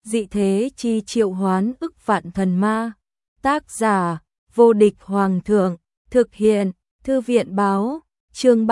dị thế chi triệu hoán ức vạn thần ma. Tác giả, vô địch hoàng thượng, thực hiện, thư viện báo, chương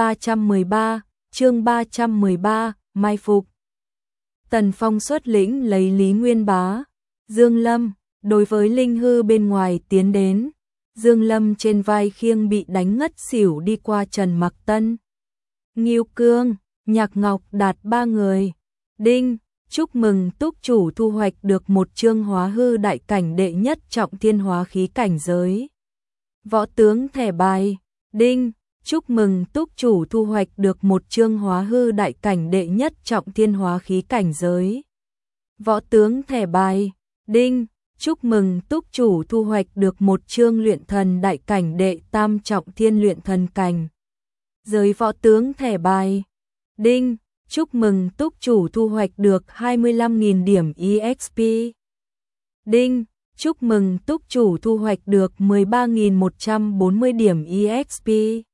313, mai phục. Tần Phong xuất lĩnh lấy Lý Nguyên Bá, Dương Lâm, đối với linh hư bên ngoài tiến đến. Dương Lâm trên vai khiêng bị đánh ngất xỉu đi qua Trần Mặc Tân, Ngưu Cương, Nhạc Ngọc Đạt ba người. Đinh, chúc mừng túc chủ thu hoạch được một chương hóa hư đại cảnh đệ nhất trọng thiên hóa khí cảnh giới. Võ tướng thẻ bài. Đinh, chúc mừng túc chủ thu hoạch được một chương hóa hư đại cảnh đệ nhất trọng thiên hóa khí cảnh giới. Võ tướng thẻ bài. Đinh, chúc mừng túc chủ thu hoạch được một chương luyện thần đại cảnh đệ tam trọng thiên luyện thần cảnh giới. Võ tướng thẻ bài. Đinh, chúc mừng túc chủ thu hoạch được 25.000 điểm EXP. Đinh, chúc mừng túc chủ thu hoạch được 13.140 điểm EXP.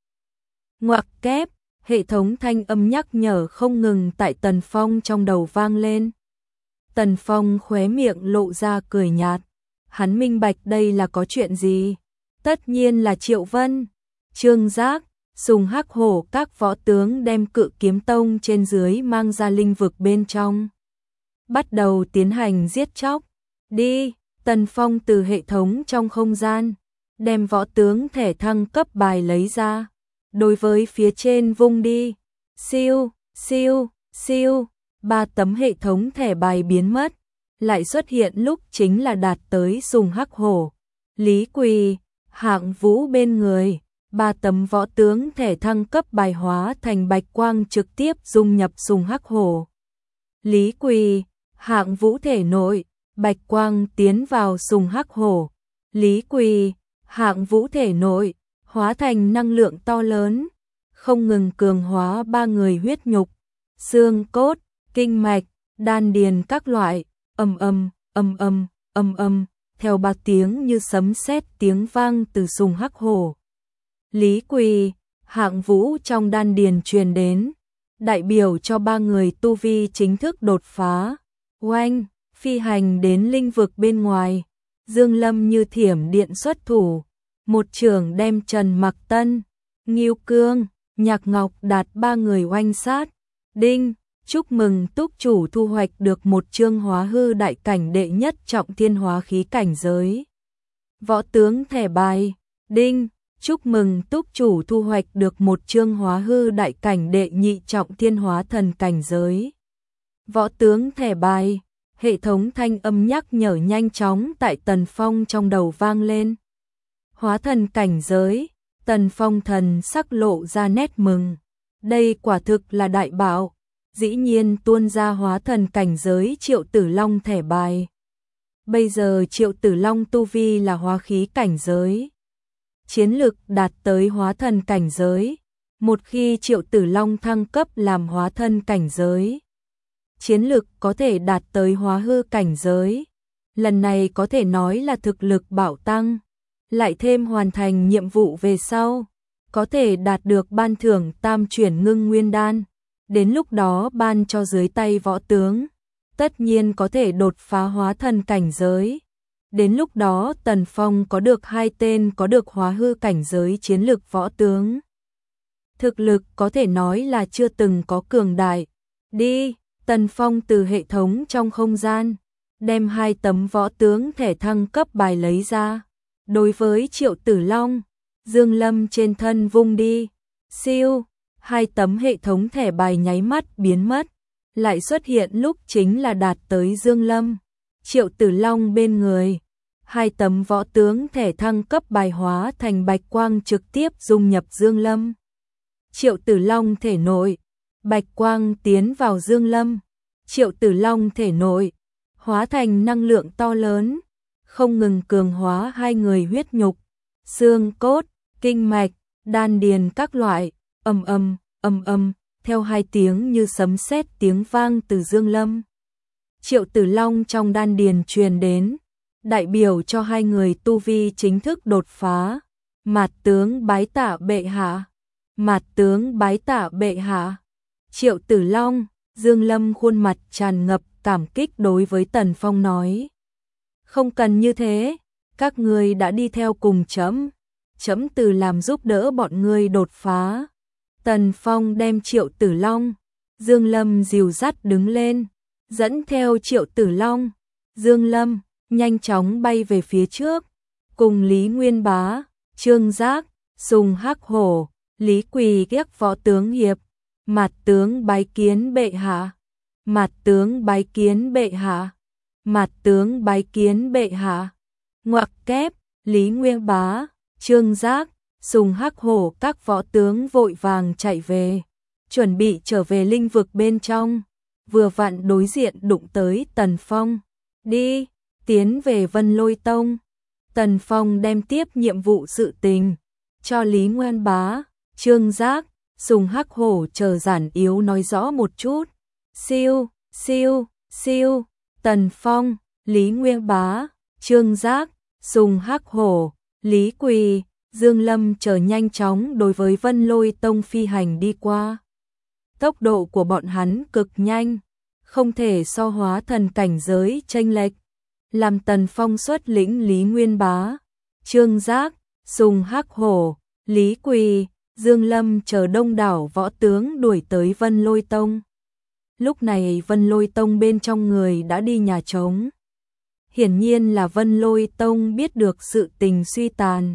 Ngoặc kép, hệ thống thanh âm nhắc nhở không ngừng tại Tần Phong trong đầu vang lên. Tần Phong khóe miệng lộ ra cười nhạt. Hắn minh bạch đây là có chuyện gì? Tất nhiên là Triệu Vân, Trương Giác, Sùng Hắc Hổ các võ tướng đem Cự Kiếm Tông trên dưới mang ra linh vực bên trong. Bắt đầu tiến hành giết chóc. Đi, Tần Phong từ hệ thống trong không gian, đem võ tướng thẻ thăng cấp bài lấy ra. Đối với phía trên vung đi. Siêu, siêu, siêu, 3 tấm hệ thống thẻ bài biến mất. Lại xuất hiện lúc chính là đạt tới Sùng Hắc Hổ, Lý Quỳ, Hạng Vũ bên người. 3 tấm võ tướng thẻ thăng cấp bài hóa thành bạch quang trực tiếp dung nhập Sùng Hắc Hổ, Lý Quỳ, Hạng Vũ thể nội. Bạch quang tiến vào Sùng Hắc Hổ, Lý Quỳ, Hạng Vũ thể nội, hóa thành năng lượng to lớn, không ngừng cường hóa ba người huyết nhục, xương cốt, kinh mạch, đan điền các loại. Ầm ầm, ầm ầm, ầm ầm, theo ba tiếng như sấm sét tiếng vang từ Sùng Hắc Hổ, Lý Quỳ, Hạng Vũ trong đan điền truyền đến, đại biểu cho ba người tu vi chính thức đột phá. Oanh, phi hành đến linh vực bên ngoài. Dương Lâm như thiểm điện xuất thủ, một chưởng đem Trần Mặc Tân, Ngưu Cương, Nhạc Ngọc Đạt ba người oanh sát. Đinh, chúc mừng túc chủ thu hoạch được một chương hóa hư đại cảnh đệ nhất trọng thiên hóa khí cảnh giới. Võ tướng thẻ bài. Đinh, chúc mừng túc chủ thu hoạch được một chương hóa hư đại cảnh đệ nhị trọng thiên hóa thần cảnh giới. Võ tướng thẻ bài. Hệ thống thanh âm nhắc nhở nhanh chóng tại Tần Phong trong đầu vang lên. Hóa thần cảnh giới. Tần Phong thần sắc lộ ra nét mừng. Đây quả thực là đại bảo. Dĩ nhiên tuôn ra hóa thần cảnh giới Triệu Tử Long thẻ bài. Bây giờ Triệu Tử Long tu vi là hóa khí cảnh giới, chiến lực đạt tới hóa thần cảnh giới. Một khi Triệu Tử Long thăng cấp làm hóa thần cảnh giới, chiến lực có thể đạt tới hóa hư cảnh giới. Lần này có thể nói là thực lực bạo tăng, lại thêm hoàn thành nhiệm vụ về sau, có thể đạt được ban thưởng tam chuyển ngưng nguyên đan. Đến lúc đó ban cho dưới tay võ tướng, tất nhiên có thể đột phá hóa thần cảnh giới. Đến lúc đó Tần Phong có được 2 tên có được hóa hư cảnh giới chiến lực võ tướng. Thực lực có thể nói là chưa từng có cường đại. Đi, Tần Phong từ hệ thống trong không gian, đem 2 tấm võ tướng thẻ thăng cấp bài lấy ra. Đối với Triệu Tử Long, Dương Lâm trên thân vung đi. Siêu, 2 tấm hệ thống thẻ bài nháy mắt biến mất. Lại xuất hiện lúc chính là đạt tới Dương Lâm, Triệu Tử Long bên người. 2 tấm võ tướng thẻ thăng cấp bài hóa thành bạch quang trực tiếp dung nhập Dương Lâm, Triệu Tử Long thể nội. Bạch quang tiến vào Dương Lâm, Triệu Tử Long thể nội, hóa thành năng lượng to lớn, không ngừng cường hóa hai người huyết nhục, xương cốt, kinh mạch, đan điền các loại. Ầm ầm, ầm ầm, theo 2 tiếng như sấm sét tiếng vang từ Dương Lâm, Triệu Tử Long trong đan điền truyền đến, đại biểu cho hai người tu vi chính thức đột phá. Mạt tướng bái tạ bệ hạ, mạt tướng bái tạ bệ hạ. Triệu Tử Long, Dương Lâm khuôn mặt tràn ngập cảm kích đối với Tần Phong nói. Không cần như thế, các ngươi đã đi theo cùng trẫm, trẫm từ làm giúp đỡ bọn ngươi đột phá. Tần Phong đem Triệu Tử Long, Dương Lâm dìu dắt đứng lên, dẫn theo Triệu Tử Long, Dương Lâm, nhanh chóng bay về phía trước, cùng Lý Nguyên Bá, Trương Giác, Sùng Hắc Hổ, Lý Quỳ ghét võ tướng hiệp, Mạt tướng bái kiến bệ hạ, Mạt tướng bái kiến bệ hạ, Mạt tướng bái kiến bệ hạ. Ngoặc kép, Lý Nguyên Bá, Trương Giác, Sùng Hắc Hổ các võ tướng vội vàng chạy về, chuẩn bị trở về linh vực bên trong, vừa vặn đối diện đụng tới Tần Phong. Đi, tiến về Vân Lôi Tông. Tần Phong đem tiếp nhiệm vụ sự tình cho Lý Nguyên Bá, Trương Giác, Sùng Hắc Hổ chờ giản yếu nói rõ một chút. Siêu, siêu, siêu, Tần Phong, Lý Nguyên Bá, Trương Giác, Sùng Hắc Hổ, Lý Quỳ, Dương Lâm chờ nhanh chóng đối với Vân Lôi Tông phi hành đi qua. Tốc độ của bọn hắn cực nhanh, không thể so hóa thần cảnh giới chênh lệch. Làm Tần Phong xuất lĩnh Lý Nguyên Bá, Trương Giác, Sùng Hắc Hổ, Lý Quỳ, Dương Lâm chờ đông đảo võ tướng đuổi tới Vân Lôi Tông. Lúc này Vân Lôi Tông bên trong người đã đi nhà trống. Hiển nhiên là Vân Lôi Tông biết được sự tình suy tàn.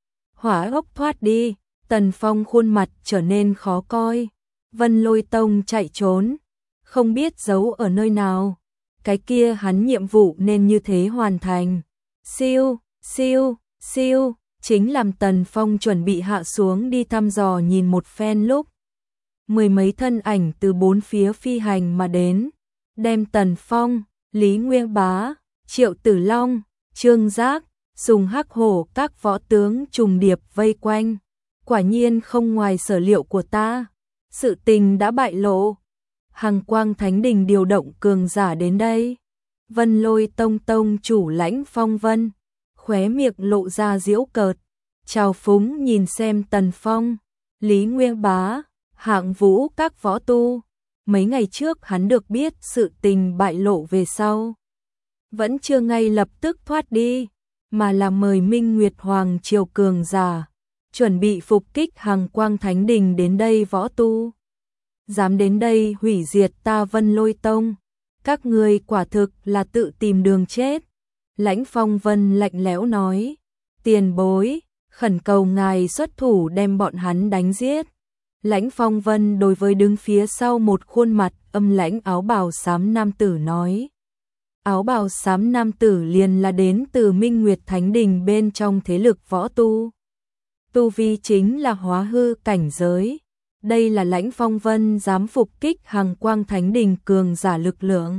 Hỏa ốc thoát đi, Tần Phong khuôn mặt trở nên khó coi. Vân Lôi Tông chạy trốn, không biết giấu ở nơi nào. Cái kia hắn nhiệm vụ nên như thế hoàn thành. Siêu, siêu, siêu, chính làm Tần Phong chuẩn bị hạ xuống đi thăm dò nhìn một phen lúc. Mười mấy thân ảnh từ bốn phía phi hành mà đến, đem Tần Phong, Lý Nguyên Bá, Triệu Tử Long, Trương Giác, Sùng Hắc Hổ các võ tướng trùng điệp vây quanh. Quả nhiên không ngoài sở liệu của ta, sự tình đã bại lộ. Hằng Quang Thánh Đình điều động cường giả đến đây. Vân Lôi Tông tông chủ Lãnh Phong Vân, khóe miệng lộ ra giễu cợt, trào phúng nhìn xem Tần Phong, Lý Nguyên Bá, Hạng Vũ các võ tu. Mấy ngày trước hắn được biết sự tình bại lộ về sau, vẫn chưa ngay lập tức thoát đi, mà là mời Minh Nguyệt Hoàng triều cường giả, chuẩn bị phục kích Hằng Quang Thánh Đình đến đây võ tu. Dám đến đây hủy diệt ta Vân Lôi Tông, các ngươi quả thực là tự tìm đường chết. Lãnh Phong Vân lạnh lẽo nói, tiền bối, khẩn cầu ngài xuất thủ đem bọn hắn đánh giết. Lãnh Phong Vân đối với đứng phía sau một khuôn mặt âm lãnh áo bào xám nam tử nói. Áo bào xám nam tử liền là đến từ Minh Nguyệt Thánh Đình bên trong thế lực võ tu. Tu vi chính là hóa hư cảnh giới. Đây là Lãnh Phong Vân dám phục kích Hằng Quang Thánh Đình cường giả lực lượng.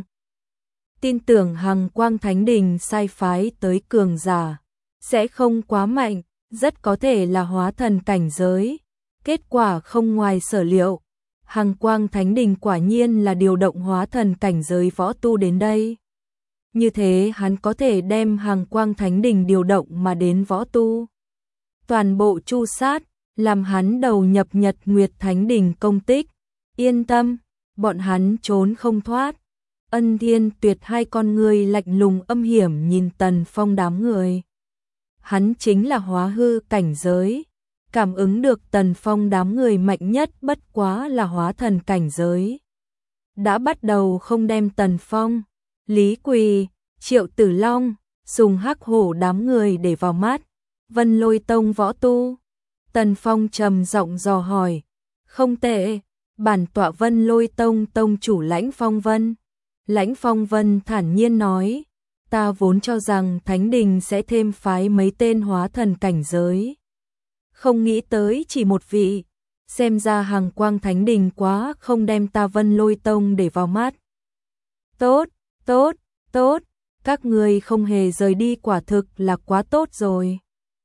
Tin tưởng Hằng Quang Thánh Đình sai phái tới cường giả sẽ không quá mạnh, rất có thể là hóa thần cảnh giới. Kết quả không ngoài sở liệu, Hằng Quang Thánh Đình quả nhiên là điều động hóa thần cảnh giới võ tu đến đây. Như thế hắn có thể đem Hằng Quang Thánh Đình điều động mà đến võ tu. Toàn bộ tru sát, làm hắn đầu nhập Nhật Nguyệt Thánh Đình công tích. Yên tâm, bọn hắn trốn không thoát. Ân Thiên Tuyệt hai con người lạnh lùng âm hiểm nhìn Tần Phong đám người. Hắn chính là hóa hư cảnh giới. Cảm ứng được Tần Phong đám người mạnh nhất bất quá là hóa thần cảnh giới. Đã bắt đầu không đem Tần Phong, Lý Quỳ, Triệu Tử Long, Sùng Hắc Hổ đám người để vào mắt. Vân Lôi Tông võ tu. Tần Phong trầm giọng dò hỏi. Không tệ, bản tọa Vân Lôi Tông tông chủ Lãnh Phong Vân. Lãnh Phong Vân thản nhiên nói. Ta vốn cho rằng Thánh Đình sẽ thêm phái mấy tên hóa thần cảnh giới. Không nghĩ tới chỉ một vị. Xem ra Hằng Quang Thánh Đình quá không đem ta Vân Lôi Tông để vào mắt. Tốt, tốt, tốt. Các người không hề rời đi quả thực là quá tốt rồi.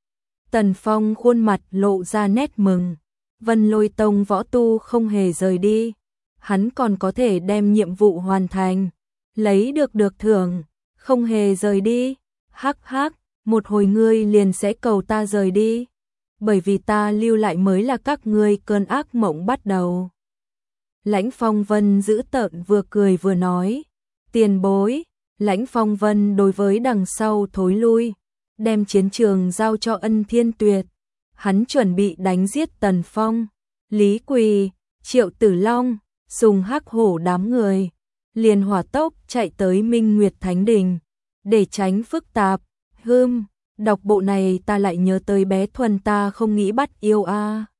Tần Phong khuôn mặt lộ ra nét mừng. Vân Lôi Tông võ tu không hề rời đi. Hắn còn có thể đem nhiệm vụ hoàn thành. Lấy được thưởng. Không hề rời đi. Hắc hắc, một hồi ngươi liền sẽ cầu ta rời đi. Bởi vì ta lưu lại mới là các ngươi cơn ác mộng bắt đầu. Lãnh Phong Vân giữ tợn vừa cười vừa nói, tiền bối. Lãnh Phong Vân đối với đằng sau thối lui, đem chiến trường giao cho Ân Thiên Tuyệt. Hắn chuẩn bị đánh giết Tần Phong, Lý Quỳ, Triệu Tử Long, Sùng Hắc Hổ đám người, liền hỏa tốc chạy tới Minh Nguyệt Thánh Đình, để tránh phức tạp. Đọc bộ này ta lại nhớ tới bé Thuần ta không nghĩ bắt yêu a.